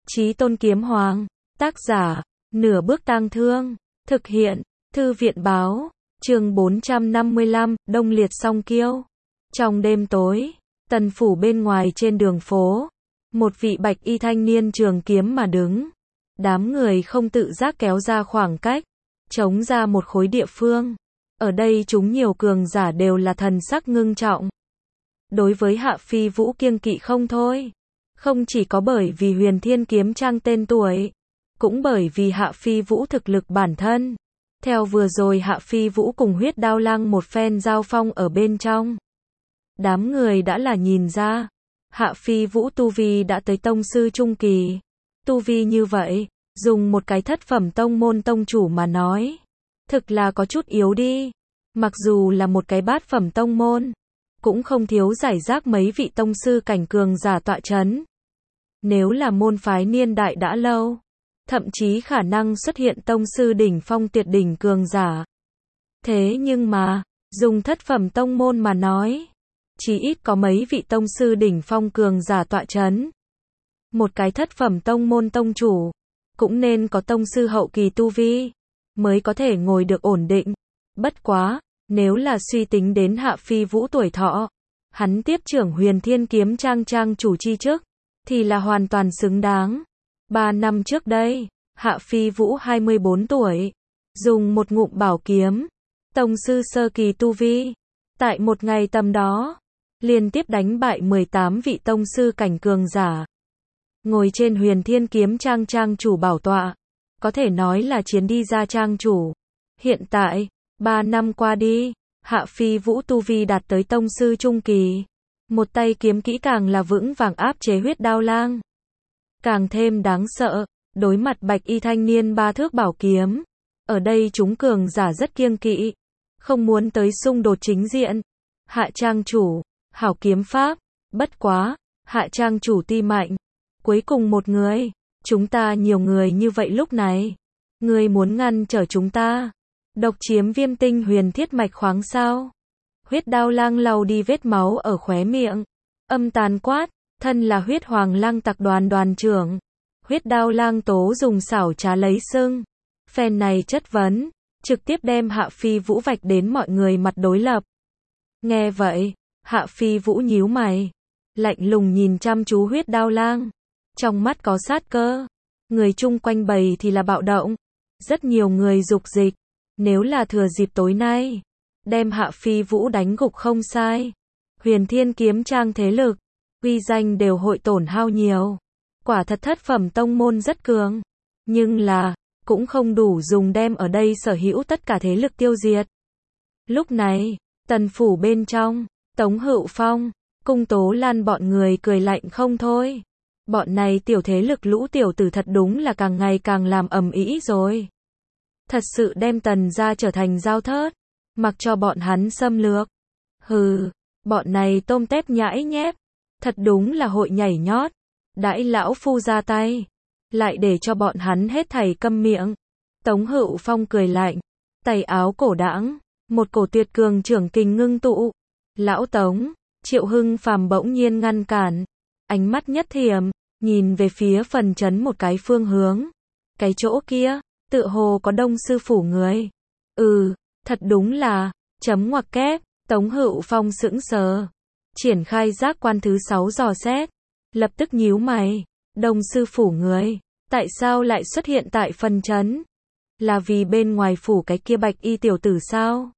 Chí Tôn Kiếm Hoàng, tác giả, Nửa Bước Tang Thương, thực hiện, Thư viện báo, chương 455, Đông Liệt Song Kiêu. Trong đêm tối, Tần phủ bên ngoài trên đường phố, một vị bạch y thanh niên trường kiếm mà đứng. Đám người không tự giác kéo ra khoảng cách, chống ra một khối địa phương. Ở đây chúng nhiều cường giả đều là thần sắc ngưng trọng. Đối với Hạ Phi Vũ kiêng kỵ không thôi. Không chỉ có bởi vì Huyền Thiên Kiếm Trang tên tuổi, cũng bởi vì Hạ Phi Vũ thực lực bản thân. Theo vừa rồi Hạ Phi Vũ cùng Huyết Đao Lang một phen giao phong ở bên trong. Đám người đã là nhìn ra, Hạ Phi Vũ tu vi đã tới tông sư trung kỳ. Tu vi như vậy, dùng một cái thất phẩm tông môn tông chủ mà nói, thực là có chút yếu đi. Mặc dù là một cái bát phẩm tông môn, cũng không thiếu giải rác mấy vị tông sư cảnh cường giả tọa chấn. Nếu là môn phái niên đại đã lâu, thậm chí khả năng xuất hiện tông sư đỉnh phong tuyệt đỉnh cường giả. Thế nhưng mà, dùng thất phẩm tông môn mà nói, chỉ ít có mấy vị tông sư đỉnh phong cường giả tọa chấn. Một cái thất phẩm tông môn tông chủ, cũng nên có tông sư hậu kỳ tu vi, mới có thể ngồi được ổn định. Bất quá, nếu là suy tính đến Hạ Phi Vũ tuổi thọ, hắn tiếp trưởng Huyền Thiên Kiếm Trang chủ chi chức, thì là hoàn toàn xứng đáng. 3 năm trước đây, Hạ Phi Vũ 24 tuổi, dùng một ngụm bảo kiếm, tông sư sơ kỳ tu vi, tại một ngày tầm đó, liên tiếp đánh bại 18 vị tông sư cảnh cường giả. Ngồi trên Huyền Thiên Kiếm Trang chủ bảo tọa, có thể nói là chiến đi ra trang chủ. Hiện tại, 3 năm qua đi, Hạ Phi Vũ tu vi đạt tới tông sư trung kỳ. Một tay kiếm kỹ càng là vững vàng áp chế Huyết Đao Lang. Càng thêm đáng sợ, đối mặt bạch y thanh niên 3 thước bảo kiếm. Ở đây chúng cường giả rất kiêng kỵ, không muốn tới xung đột chính diện. Hạ trang chủ, hảo kiếm pháp, bất quá, Hạ trang chủ ti mạnh. Cuối cùng một người, chúng ta nhiều người như vậy lúc này. Người muốn ngăn trở chúng ta, độc chiếm Viêm Tinh Huyền Thiết mạch khoáng sao? Huyết Đao Lang lau đi vết máu ở khóe miệng, âm tàn quát, thân là Huyết Hoàng Lang tặc đoàn trưởng. Huyết Đao Lang tố dùng xảo trá lấy sưng. Phen này chất vấn, trực tiếp đem Hạ Phi Vũ vạch đến mọi người mặt đối lập. Nghe vậy, Hạ Phi Vũ nhíu mày, lạnh lùng nhìn chăm chú Huyết Đao Lang, trong mắt có sát cơ. Người chung quanh bầy thì là bạo động, rất nhiều người dục dịch, nếu là thừa dịp tối nay, đem Hạ Phi Vũ đánh gục không sai. Huyền Thiên Kiếm Trang thế lực, uy danh đều hội tổn hao nhiều. Quả thật thất phẩm tông môn rất cường, nhưng là, cũng không đủ dùng đem ở đây sở hữu tất cả thế lực tiêu diệt. Lúc này, Tần phủ bên trong, Tống Hữu Phong, Cung Tố Lan bọn người cười lạnh không thôi. Bọn này tiểu thế lực lũ tiểu tử thật đúng là càng ngày càng làm ầm ĩ rồi. Thật sự đem Tần gia trở thành dao thớt, mặc cho bọn hắn xâm lược. Hừ, bọn này tôm tép nhãi nhép, thật đúng là hội nhảy nhót. Đãi lão phu ra tay, lại để cho bọn hắn hết thảy câm miệng. Tống Hữu Phong cười lạnh, tay áo cổ đãng, một cổ tuyệt cường trưởng kình ngưng tụ. Lão Tống, Triệu Hưng Phàm bỗng nhiên ngăn cản, ánh mắt nhất thiểm, nhìn về phía phần trấn một cái phương hướng. Cái chỗ kia, tựa hồ có Đông sư phủ người. Thật đúng là, chấm ngoặc kép. Tống Hữu Phong sững sờ, triển khai giác quan thứ 6 dò xét, lập tức nhíu mày. Đông sư phủ người, tại sao lại xuất hiện tại phần trấn? Là vì bên ngoài phủ cái kia bạch y tiểu tử sao?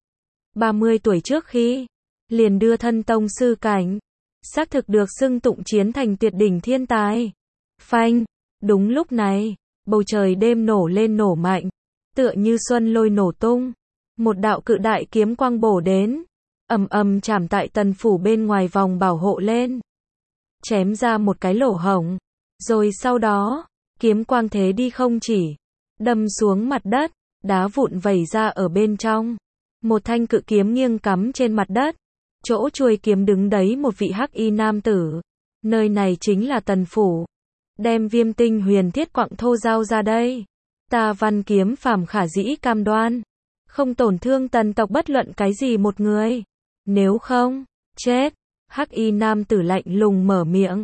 30 tuổi trước khi, liền đưa thân tông sư cảnh, xác thực được xưng tụng chiến thành tuyệt đỉnh thiên tài. Phanh, đúng lúc này, bầu trời đêm nổ lên nổ mạnh, tựa như xuân lôi nổ tung. Một đạo cự đại kiếm quang bổ đến, ầm ầm chạm tại Tần phủ bên ngoài vòng bảo hộ lên, chém ra một cái lỗ hổng, rồi sau đó, kiếm quang thế đi không chỉ, đâm xuống mặt đất, đá vụn vẩy ra ở bên trong. Một thanh cự kiếm nghiêng cắm trên mặt đất, chỗ chuôi kiếm đứng đấy một vị hắc y nam tử. Nơi này chính là Tần phủ. Đem Viêm Tinh Huyền Thiết quặng thô giao ra đây. Ta Văn Kiếm Phàm khả dĩ cam đoan, không tổn thương Tần tộc bất luận cái gì một người. Nếu không, chết. Hắc y nam tử lạnh lùng mở miệng,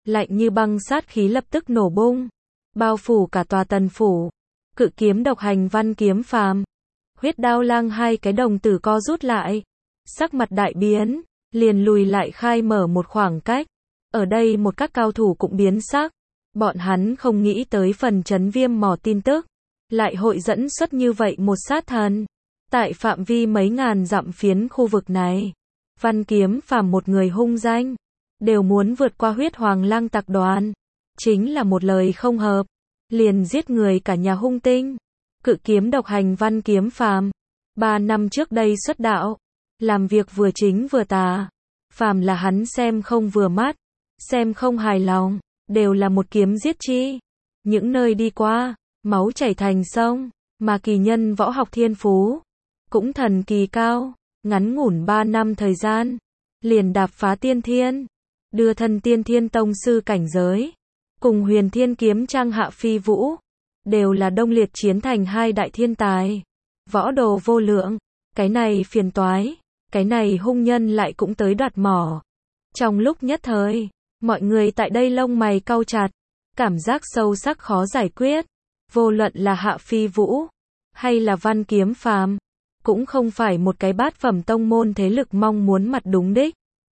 lạnh như băng sát khí lập tức nổ bung, bao phủ cả tòa Tần phủ. Cự kiếm độc hành Văn Kiếm Phàm, Huyết Đao Lang hai cái đồng tử co rút lại, sắc mặt đại biến, liền lùi lại khai mở một khoảng cách. Ở đây một các cao thủ cũng biến sắc, bọn hắn không nghĩ tới phần Chấn Viêm mò tin tức, lại hội dẫn xuất như vậy một sát thần. Tại phạm vi mấy ngàn dặm phiến khu vực này, Văn Kiếm Phàm một người hung danh, đều muốn vượt qua Huyết Hoàng Lang tặc đoàn. Chính là một lời không hợp, liền giết người cả nhà hung tinh. Cự kiếm độc hành Văn Kiếm Phàm, 3 năm trước đây xuất đạo, làm việc vừa chính vừa tà. Phàm là hắn xem không vừa mắt, xem không hài lòng, đều là một kiếm giết chi. Những nơi đi qua, máu chảy thành sông, mà kỳ nhân võ học thiên phú cũng thần kỳ cao, ngắn ngủn 3 năm thời gian, liền đạp phá tiên thiên, đưa thân tiên thiên tông sư cảnh giới, cùng Huyền Thiên Kiếm Trang Hạ Phi Vũ, đều là Đông Liệt chiến thành hai đại thiên tài, võ đồ vô lượng. Cái này phiền toái, cái này hung nhân lại cũng tới đoạt mỏ. Trong lúc nhất thời, mọi người tại đây lông mày cau chặt, cảm giác sâu sắc khó giải quyết. Vô luận là Hạ Phi Vũ, hay là Văn Kiếm Phàm, cũng không phải một cái bát phẩm tông môn thế lực mong muốn mặt đúng đích.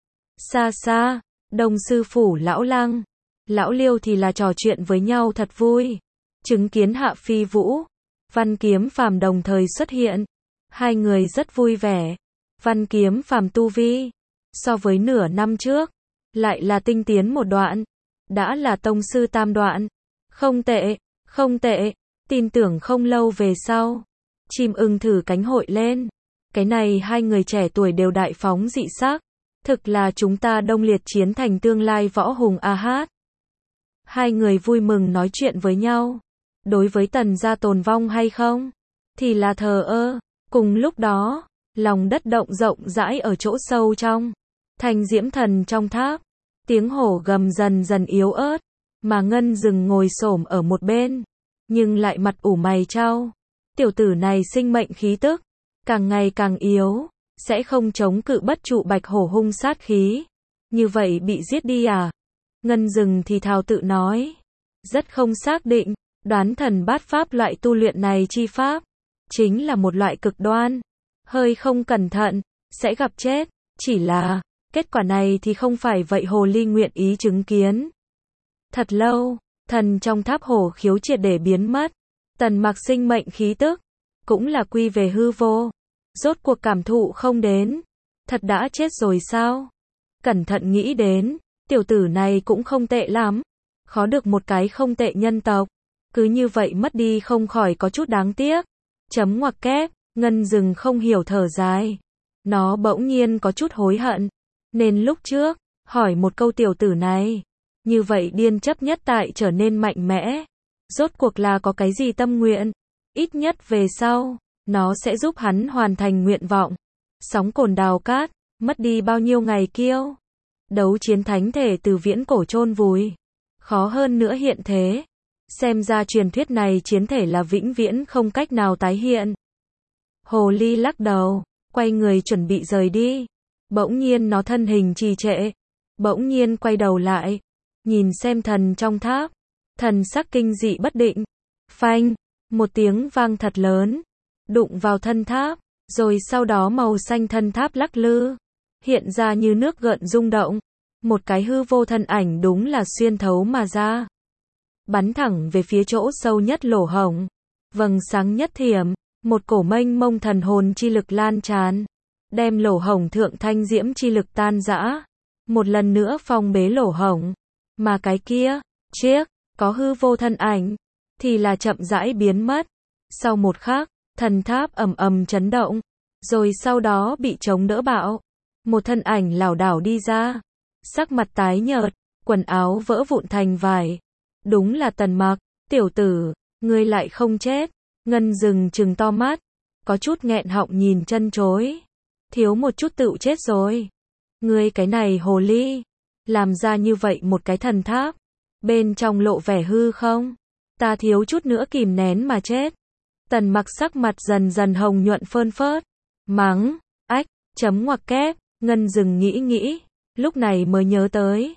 Xa xa, Đông sư phủ lão Lăng, lão Liêu thì là trò chuyện với nhau thật vui. Chứng kiến Hạ Phi Vũ, Văn Kiếm Phàm đồng thời xuất hiện, hai người rất vui vẻ. Văn Kiếm Phàm tu vi, so với nửa năm trước, lại là tinh tiến một đoạn, đã là tông sư tam đoạn. Không tệ, không tệ, tin tưởng không lâu về sau, chim ưng thử cánh hội lên. Cái này hai người trẻ tuổi đều đại phóng dị sắc, thực là chúng ta Đông Liệt chiến thành tương lai võ hùng a hát. Hai người vui mừng nói chuyện với nhau. Đối với Tần gia tồn vong hay không, thì là thờ ơ. Cùng lúc đó, lòng đất động rộng rãi ở chỗ sâu trong Thanh Diễm Thần trong tháp, tiếng hổ gầm dần dần yếu ớt, mà Ngân Dừng ngồi xổm ở một bên, nhưng lại mặt ủ mày chau. Tiểu tử này sinh mệnh khí tức càng ngày càng yếu, sẽ không chống cự bất trụ bạch hổ hung sát khí, như vậy bị giết đi à? Ngân Dừng thì thào tự nói, rất không xác định, đoán thần bát pháp loại tu luyện này chi pháp, chính là một loại cực đoan, hơi không cẩn thận, sẽ gặp chết, chỉ là, kết quả này thì không phải vậy hồ ly nguyện ý chứng kiến. Thật lâu, thần trong tháp hổ khiếu triệt để biến mất, Tần Mặc sinh mệnh khí tức, cũng là quy về hư vô, rốt cuộc cảm thụ không đến, thật đã chết rồi sao? Cẩn thận nghĩ đến, tiểu tử này cũng không tệ lắm, khó được một cái không tệ nhân tộc, cứ như vậy mất đi không khỏi có chút đáng tiếc. Chấm ngoặc kép, Ngân Dừng không hiểu thở dài, nó bỗng nhiên có chút hối hận, nên lúc trước, hỏi một câu tiểu tử này, như vậy điên chấp nhất tại trở nên mạnh mẽ, rốt cuộc là có cái gì tâm nguyện, ít nhất về sau, nó sẽ giúp hắn hoàn thành nguyện vọng. Sóng cồn đào cát, mất đi bao nhiêu ngày kiêu, đấu chiến thánh thể từ viễn cổ chôn vùi, khó hơn nữa hiện thế. Xem ra truyền thuyết này chiến thể là vĩnh viễn không cách nào tái hiện. Hồ ly lắc đầu, quay người chuẩn bị rời đi. Bỗng nhiên nó thân hình trì trệ, bỗng nhiên quay đầu lại, nhìn xem thần trong tháp, thần sắc kinh dị bất định. Phanh, một tiếng vang thật lớn, đụng vào thân tháp, rồi sau đó màu xanh thân tháp lắc lư, hiện ra như nước gợn rung động. Một cái hư vô thân ảnh đúng là xuyên thấu mà ra, bắn thẳng về phía chỗ sâu nhất lỗ hổng. Vầng sáng nhất thiểm, một cổ mênh mông thần hồn chi lực lan tràn, đem lỗ hổng thượng thanh diễm chi lực tan rã, một lần nữa phong bế lỗ hổng. Mà cái kia, chiếc, có hư vô thân ảnh, thì là chậm rãi biến mất. Sau một khắc, thần tháp ầm ầm chấn động, rồi sau đó bị chống đỡ bạo. Một thân ảnh lảo đảo đi ra, sắc mặt tái nhợt, quần áo vỡ vụn thành vải. Đúng là Tần Mặc, tiểu tử, ngươi lại không chết. Ngân Dừng trừng to mắt, có chút nghẹn họng nhìn chân chối. Thiếu một chút tựu chết rồi. Ngươi cái này hồ ly, làm ra như vậy một cái thần tháp, bên trong lộ vẻ hư không, ta thiếu chút nữa kìm nén mà chết. Tần Mặc sắc mặt dần dần hồng nhuận phơn phớt, mắng, ách, chấm ngoặc kép. Ngân Dừng nghĩ nghĩ, lúc này mới nhớ tới,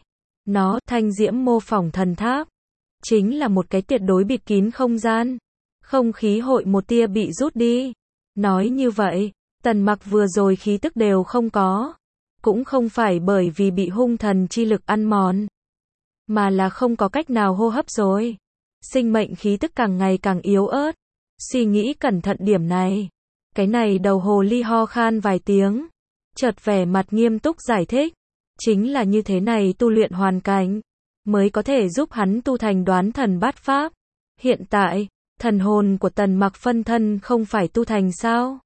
Nó, thanh diễm mô phỏng thần tháp, chính là một cái tuyệt đối bịt kín không gian. Không khí hội một tia bị rút đi. Nói như vậy, Tần Mặc vừa rồi khí tức đều không có. Cũng không phải bởi vì bị hung thần chi lực ăn mòn, mà là không có cách nào hô hấp rồi. Sinh mệnh khí tức càng ngày càng yếu ớt. Suy nghĩ cẩn thận điểm này. Cái này đầu hồ ly ho khan vài tiếng. Chợt vẻ mặt nghiêm túc giải thích. Chính là như thế này tu luyện hoàn cảnh, mới có thể giúp hắn tu thành đoán thần bát pháp. Hiện tại, thần hồn của Tần Mặc phân thân không phải tu thành sao?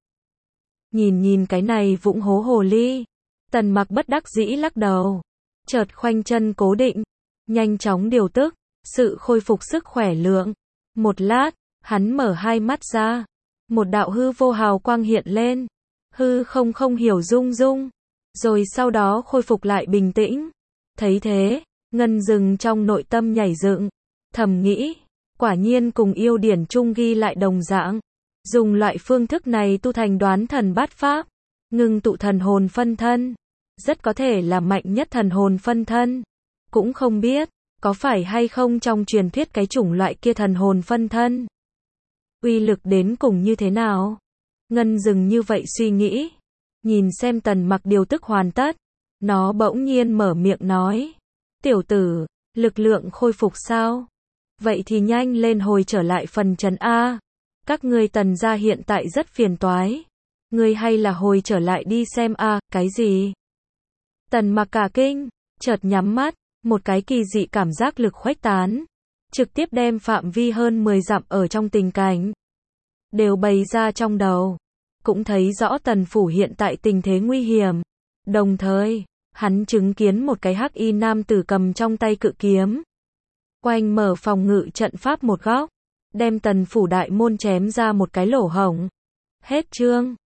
Nhìn cái này vụng hố hồ ly. Tần Mặc bất đắc dĩ lắc đầu. Chợt khoanh chân cố định. Nhanh chóng điều tức. Sự khôi phục sức khỏe lượng. Một lát, hắn mở hai mắt ra. Một đạo hư vô hào quang hiện lên. Hư không hiểu rung rung. Rồi sau đó khôi phục lại bình tĩnh. Thấy thế, Ngân Dừng trong nội tâm nhảy dựng. Thầm nghĩ, quả nhiên cùng yêu điển chung ghi lại đồng dạng. Dùng loại phương thức này tu thành đoán thần bát pháp. Ngưng tụ thần hồn phân thân. Rất có thể là mạnh nhất thần hồn phân thân. Cũng không biết, có phải hay không trong truyền thuyết cái chủng loại kia thần hồn phân thân. Uy lực đến cùng như thế nào? Ngân Dừng như vậy suy nghĩ. Nhìn xem Tần Mặc điều tức hoàn tất. Nó bỗng nhiên mở miệng nói. Tiểu tử, lực lượng khôi phục sao? Vậy thì nhanh lên hồi trở lại phần trần A. Các ngươi Tần gia hiện tại rất phiền toái. Ngươi hay là hồi trở lại đi xem A, cái gì? Tần Mặc cả kinh, chợt nhắm mắt, một cái kỳ dị cảm giác lực khuếch tán. Trực tiếp đem phạm vi hơn 10 dặm ở trong tình cảnh. Đều bày ra trong đầu. Cũng thấy rõ Tần phủ hiện tại tình thế nguy hiểm. Đồng thời, hắn chứng kiến một cái hắc y nam tử cầm trong tay cự kiếm. Quanh mở phòng ngự trận pháp một góc. Đem Tần phủ đại môn chém ra một cái lỗ hổng. Hết chương.